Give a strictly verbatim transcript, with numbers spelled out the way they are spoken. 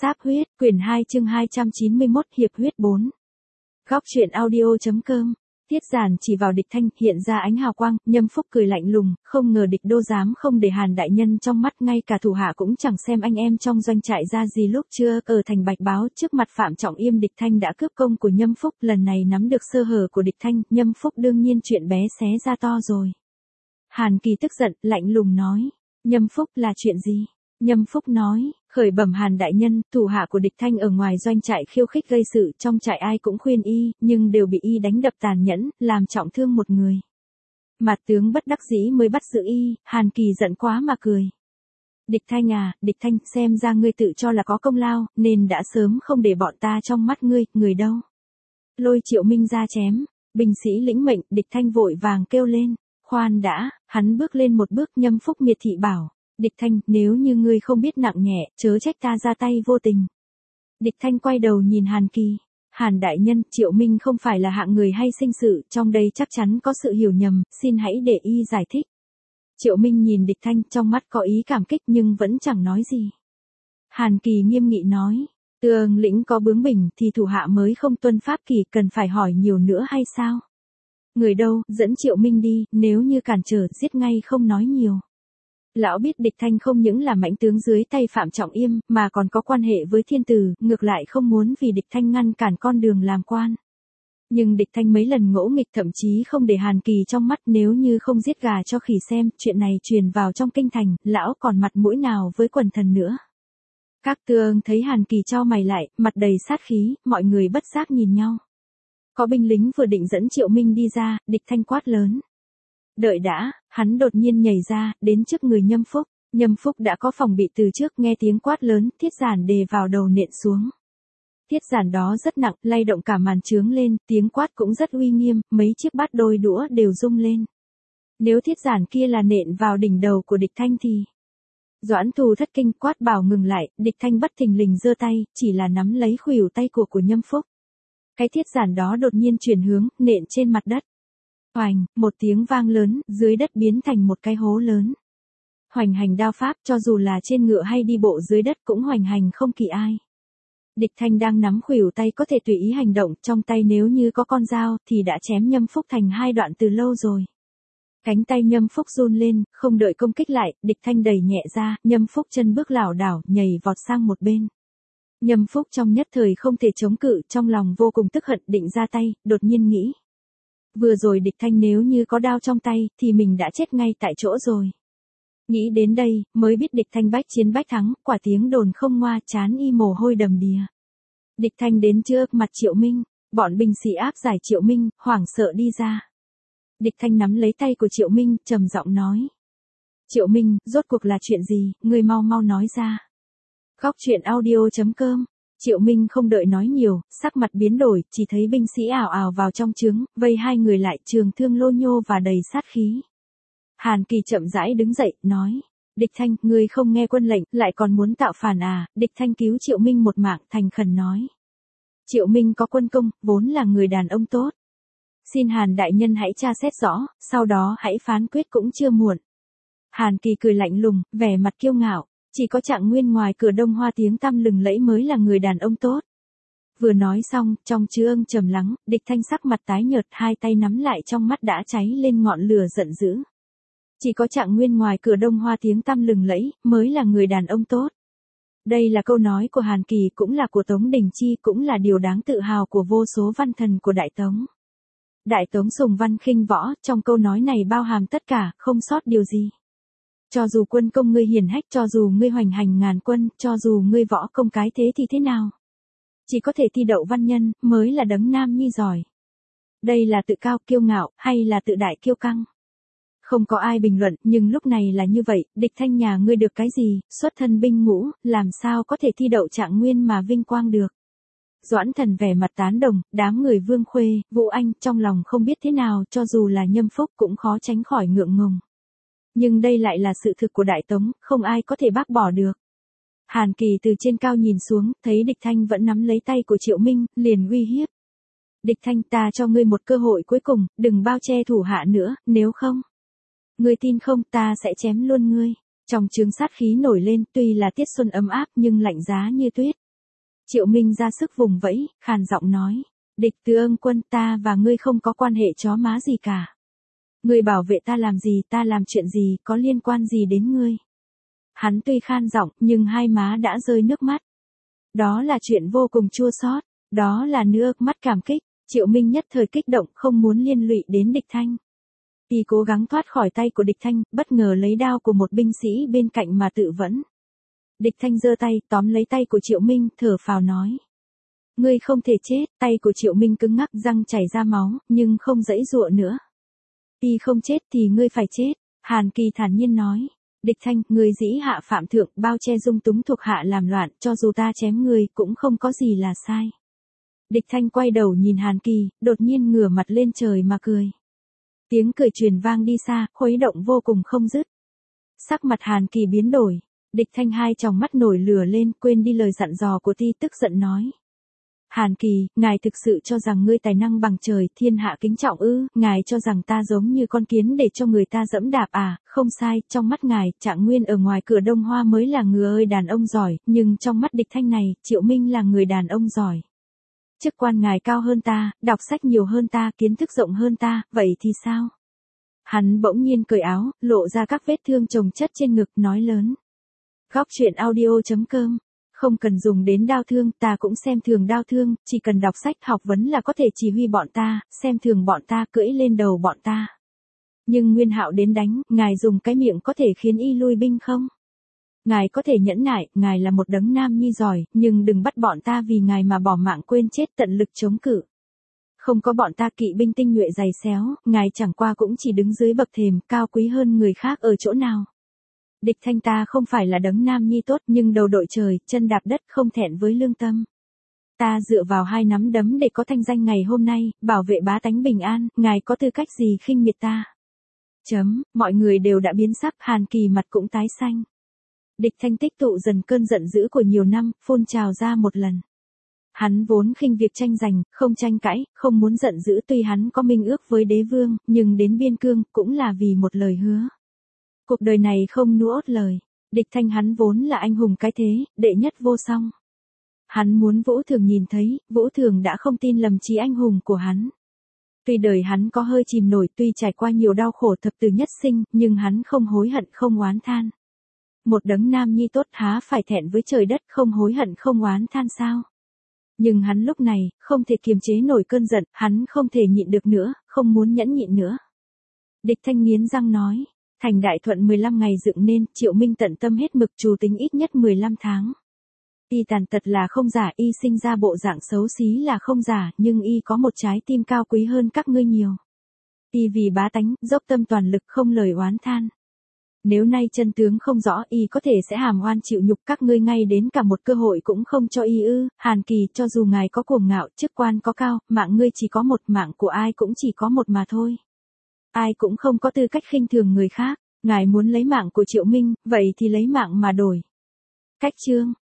Sáp huyết, quyển hai chương hai trăm chín mươi mốt, hiệp huyết bốn. Góc truyện audio.com. Tiết Giản chỉ vào Địch Thanh, hiện ra ánh hào quang, Nhâm Phúc cười lạnh lùng, không ngờ Địch đô dám không để Hàn đại nhân trong mắt, ngay cả thủ hạ cũng chẳng xem anh em trong doanh trại ra gì. Lúc chưa ở thành Bạch Báo, trước mặt Phạm Trọng Yêm, Địch Thanh đã cướp công của Nhâm Phúc, lần này nắm được sơ hở của Địch Thanh, Nhâm Phúc đương nhiên chuyện bé xé ra to rồi. Hàn Kỳ tức giận, lạnh lùng nói, Nhâm Phúc là chuyện gì? Nhâm Phúc nói, khởi bẩm Hàn đại nhân, thủ hạ của Địch Thanh ở ngoài doanh trại khiêu khích gây sự, trong trại ai cũng khuyên y, nhưng đều bị y đánh đập tàn nhẫn, làm trọng thương một người. Mạt tướng bất đắc dĩ mới bắt giữ y. Hàn Kỳ giận quá mà cười. Địch Thanh à, Địch Thanh, xem ra ngươi tự cho là có công lao, nên đã sớm không để bọn ta trong mắt ngươi, người đâu? Lôi Triệu Minh ra chém. Binh sĩ lĩnh mệnh, Địch Thanh vội vàng kêu lên, khoan đã. Hắn bước lên một bước, Nhâm Phúc miệt thị bảo, Địch Thanh, nếu như ngươi không biết nặng nhẹ, chớ trách ta ra tay vô tình. Địch Thanh quay đầu nhìn Hàn Kỳ. Hàn đại nhân, Triệu Minh không phải là hạng người hay sinh sự, trong đây chắc chắn có sự hiểu nhầm, xin hãy để y giải thích. Triệu Minh nhìn Địch Thanh, trong mắt có ý cảm kích nhưng vẫn chẳng nói gì. Hàn Kỳ nghiêm nghị nói, Tương lĩnh có bướng bỉnh thì thủ hạ mới không tuân pháp kỷ, cần phải hỏi nhiều nữa hay sao? Người đâu, dẫn Triệu Minh đi, nếu như cản trở, giết ngay không nói nhiều. Lão biết Địch Thanh không những là mãnh tướng dưới tay Phạm Trọng Yêm, mà còn có quan hệ với thiên tử, ngược lại không muốn vì Địch Thanh ngăn cản con đường làm quan. Nhưng Địch Thanh mấy lần ngỗ nghịch, thậm chí không để Hàn Kỳ trong mắt, nếu như không giết gà cho khỉ xem, chuyện này truyền vào trong kinh thành, lão còn mặt mũi nào với quần thần nữa. Các tướng thấy Hàn Kỳ chau mày lại, mặt đầy sát khí, mọi người bất giác nhìn nhau. Có binh lính vừa định dẫn Triệu Minh đi ra, Địch Thanh quát lớn. Đợi đã, hắn đột nhiên nhảy ra, đến trước người Nhâm Phúc. Nhâm Phúc đã có phòng bị từ trước, nghe tiếng quát lớn, Thiết Giản đề vào đầu nện xuống. Thiết Giản đó rất nặng, lay động cả màn trướng lên, tiếng quát cũng rất uy nghiêm, mấy chiếc bát đôi đũa đều rung lên. Nếu Thiết Giản kia là nện vào đỉnh đầu của Địch Thanh thì... Doãn Thù thất kinh, quát bảo ngừng lại, Địch Thanh bất thình lình giơ tay, chỉ là nắm lấy khuỷu tay của của Nhâm Phúc. Cái Thiết Giản đó đột nhiên chuyển hướng, nện trên mặt đất. Hoành, một tiếng vang lớn, dưới đất biến thành một cái hố lớn. Hoành hành đao pháp, cho dù là trên ngựa hay đi bộ dưới đất cũng hoành hành không kỳ ai. Địch Thanh đang nắm khuỷu tay có thể tùy ý hành động, trong tay nếu như có con dao thì đã chém Nhâm Phúc thành hai đoạn từ lâu rồi. Cánh tay Nhâm Phúc run lên, không đợi công kích lại, Địch Thanh đẩy nhẹ ra, Nhâm Phúc chân bước lảo đảo, nhảy vọt sang một bên. Nhâm Phúc trong nhất thời không thể chống cự, trong lòng vô cùng tức hận, định ra tay, đột nhiên nghĩ. Vừa rồi Địch Thanh nếu như có đao trong tay, thì mình đã chết ngay tại chỗ rồi. Nghĩ đến đây, mới biết Địch Thanh bách chiến bách thắng, quả tiếng đồn không ngoa, chán y mồ hôi đầm đìa. Địch Thanh đến trước mặt Triệu Minh, bọn binh sĩ áp giải Triệu Minh, hoảng sợ đi ra. Địch Thanh nắm lấy tay của Triệu Minh, trầm giọng nói. Triệu Minh, rốt cuộc là chuyện gì, ngươi mau mau nói ra. Góc truyện audio.com. Triệu Minh không đợi nói nhiều, sắc mặt biến đổi, chỉ thấy binh sĩ ảo ảo vào trong trướng, vây hai người lại, trường thương lô nhô và đầy sát khí. Hàn Kỳ chậm rãi đứng dậy, nói, Địch Thanh, ngươi không nghe quân lệnh, lại còn muốn tạo phản à? Địch Thanh cứu Triệu Minh một mạng, thành khẩn nói. Triệu Minh có quân công, vốn là người đàn ông tốt. Xin Hàn đại nhân hãy tra xét rõ, sau đó hãy phán quyết cũng chưa muộn. Hàn Kỳ cười lạnh lùng, vẻ mặt kiêu ngạo. Chỉ có Trạng Nguyên ngoài cửa Đông Hoa tiếng tăm lừng lẫy mới là người đàn ông tốt. Vừa nói xong, trong trướng trầm lắng, Địch Thanh sắc mặt tái nhợt, hai tay nắm lại, trong mắt đã cháy lên ngọn lửa giận dữ. Chỉ có Trạng Nguyên ngoài cửa Đông Hoa tiếng tăm lừng lẫy, mới là người đàn ông tốt. Đây là câu nói của Hàn Kỳ, cũng là của Tống Đình Chi, cũng là điều đáng tự hào của vô số văn thần của Đại Tống. Đại Tống sùng văn khinh võ, trong câu nói này bao hàm tất cả, không sót điều gì. Cho dù quân công ngươi hiển hách, cho dù ngươi hoành hành ngàn quân, cho dù ngươi võ công cái thế thì thế nào? Chỉ có thể thi đậu văn nhân, mới là đấng nam nhi giỏi. Đây là tự cao kiêu ngạo, hay là tự đại kiêu căng? Không có ai bình luận, nhưng lúc này là như vậy, Địch Thanh nhà ngươi được cái gì, xuất thân binh ngũ, làm sao có thể thi đậu Trạng Nguyên mà vinh quang được? Doãn Thần vẻ mặt tán đồng, đám người Vương Khuê, Vũ Anh, trong lòng không biết thế nào, cho dù là Nhâm Phúc cũng khó tránh khỏi ngượng ngùng. Nhưng đây lại là sự thực của Đại Tống, không ai có thể bác bỏ được. Hàn Kỳ từ trên cao nhìn xuống, thấy Địch Thanh vẫn nắm lấy tay của Triệu Minh, liền uy hiếp. Địch Thanh, ta cho ngươi một cơ hội cuối cùng, đừng bao che thủ hạ nữa, nếu không. Ngươi tin không, ta sẽ chém luôn ngươi. Trong trướng sát khí nổi lên, tuy là tiết xuân ấm áp nhưng lạnh giá như tuyết. Triệu Minh ra sức vùng vẫy, khàn giọng nói. Địch Từ Ưng Quân, ta và ngươi không có quan hệ chó má gì cả. Ngươi bảo vệ ta làm gì, ta làm chuyện gì, có liên quan gì đến ngươi. Hắn tuy khan giọng, nhưng hai má đã rơi nước mắt. Đó là chuyện vô cùng chua xót, đó là nước mắt cảm kích. Triệu Minh nhất thời kích động, không muốn liên lụy đến Địch Thanh. Y cố gắng thoát khỏi tay của Địch Thanh, bất ngờ lấy đao của một binh sĩ bên cạnh mà tự vẫn. Địch Thanh giơ tay, tóm lấy tay của Triệu Minh, thở phào nói. Ngươi không thể chết, tay của Triệu Minh cứng ngắc, răng chảy ra máu, nhưng không giãy giụa nữa. Y không chết thì ngươi phải chết, Hàn Kỳ thản nhiên nói. Địch Thanh, ngươi dĩ hạ phạm thượng, bao che dung túng thuộc hạ làm loạn, cho dù ta chém ngươi, cũng không có gì là sai. Địch Thanh quay đầu nhìn Hàn Kỳ, đột nhiên ngửa mặt lên trời mà cười. Tiếng cười truyền vang đi xa, khuấy động vô cùng không dứt. Sắc mặt Hàn Kỳ biến đổi. Địch Thanh hai tròng mắt nổi lửa lên, quên đi lời dặn dò của Ti, tức giận nói. Hàn Kỳ, ngài thực sự cho rằng ngươi tài năng bằng trời, thiên hạ kính trọng ư, ngài cho rằng ta giống như con kiến để cho người ta dẫm đạp à, không sai, trong mắt ngài, Trạng Nguyên ở ngoài cửa Đông Hoa mới là người ơi đàn ông giỏi, nhưng trong mắt Địch Thanh này, Triệu Minh là người đàn ông giỏi. Chức quan ngài cao hơn ta, đọc sách nhiều hơn ta, kiến thức rộng hơn ta, vậy thì sao? Hắn bỗng nhiên cởi áo, lộ ra các vết thương chồng chất trên ngực, nói lớn. Góc truyện audio chấm com. Không cần dùng đến đao thương, ta cũng xem thường đao thương, chỉ cần đọc sách học vấn là có thể chỉ huy bọn ta, xem thường bọn ta, cưỡi lên đầu bọn ta. Nhưng Nguyên Hạo đến đánh, ngài dùng cái miệng có thể khiến y lui binh không? Ngài có thể nhẫn nại, ngài là một đấng nam nhi giỏi, nhưng đừng bắt bọn ta vì ngài mà bỏ mạng quên chết, tận lực chống cự. Không có bọn ta kỵ binh tinh nhuệ dày xéo, ngài chẳng qua cũng chỉ đứng dưới bậc thềm, cao quý hơn người khác ở chỗ nào. Địch Thanh ta không phải là đấng nam nhi tốt, nhưng đầu đội trời, chân đạp đất, không thẹn với lương tâm. Ta dựa vào hai nắm đấm để có thanh danh ngày hôm nay, bảo vệ bá tánh bình an, ngài có tư cách gì khinh miệt ta? Chấm, mọi người đều đã biến sắc, Hàn Kỳ mặt cũng tái xanh. Địch Thanh tích tụ dần cơn giận dữ của nhiều năm, phun trào ra một lần. Hắn vốn khinh việc tranh giành, không tranh cãi, không muốn giận dữ, tuy hắn có minh ước với đế vương, nhưng đến biên cương, cũng là vì một lời hứa. Cuộc đời này không nuốt lời. Địch Thanh hắn vốn là anh hùng cái thế, đệ nhất vô song. Hắn muốn Vũ Thường nhìn thấy, Vũ Thường đã không tin lầm trí anh hùng của hắn. Tuy đời hắn có hơi chìm nổi, tuy trải qua nhiều đau khổ thập tử nhất sinh, nhưng hắn không hối hận, không oán than. Một đấng nam nhi tốt há phải thẹn với trời đất, không hối hận, không oán than sao? Nhưng hắn lúc này, không thể kiềm chế nổi cơn giận, hắn không thể nhịn được nữa, không muốn nhẫn nhịn nữa. Địch Thanh nghiến răng nói. Thành Đại Thuận mười lăm ngày dựng nên, Triệu Minh tận tâm hết mực, trù tính ít nhất mười lăm tháng. Y tàn tật là không giả, y sinh ra bộ dạng xấu xí là không giả, nhưng y có một trái tim cao quý hơn các ngươi nhiều. Y vì bá tánh, dốc tâm toàn lực, không lời oán than. Nếu nay chân tướng không rõ, y có thể sẽ hàm oan chịu nhục các ngươi, ngay đến cả một cơ hội cũng không cho y ư? Hàn Kỳ, cho dù ngài có cuồng ngạo, chức quan có cao, mạng ngươi chỉ có một, mạng của ai cũng chỉ có một mà thôi. Ai cũng không có tư cách khinh thường người khác, ngài muốn lấy mạng của Triệu Minh, vậy thì lấy mạng mà đổi. Cách chương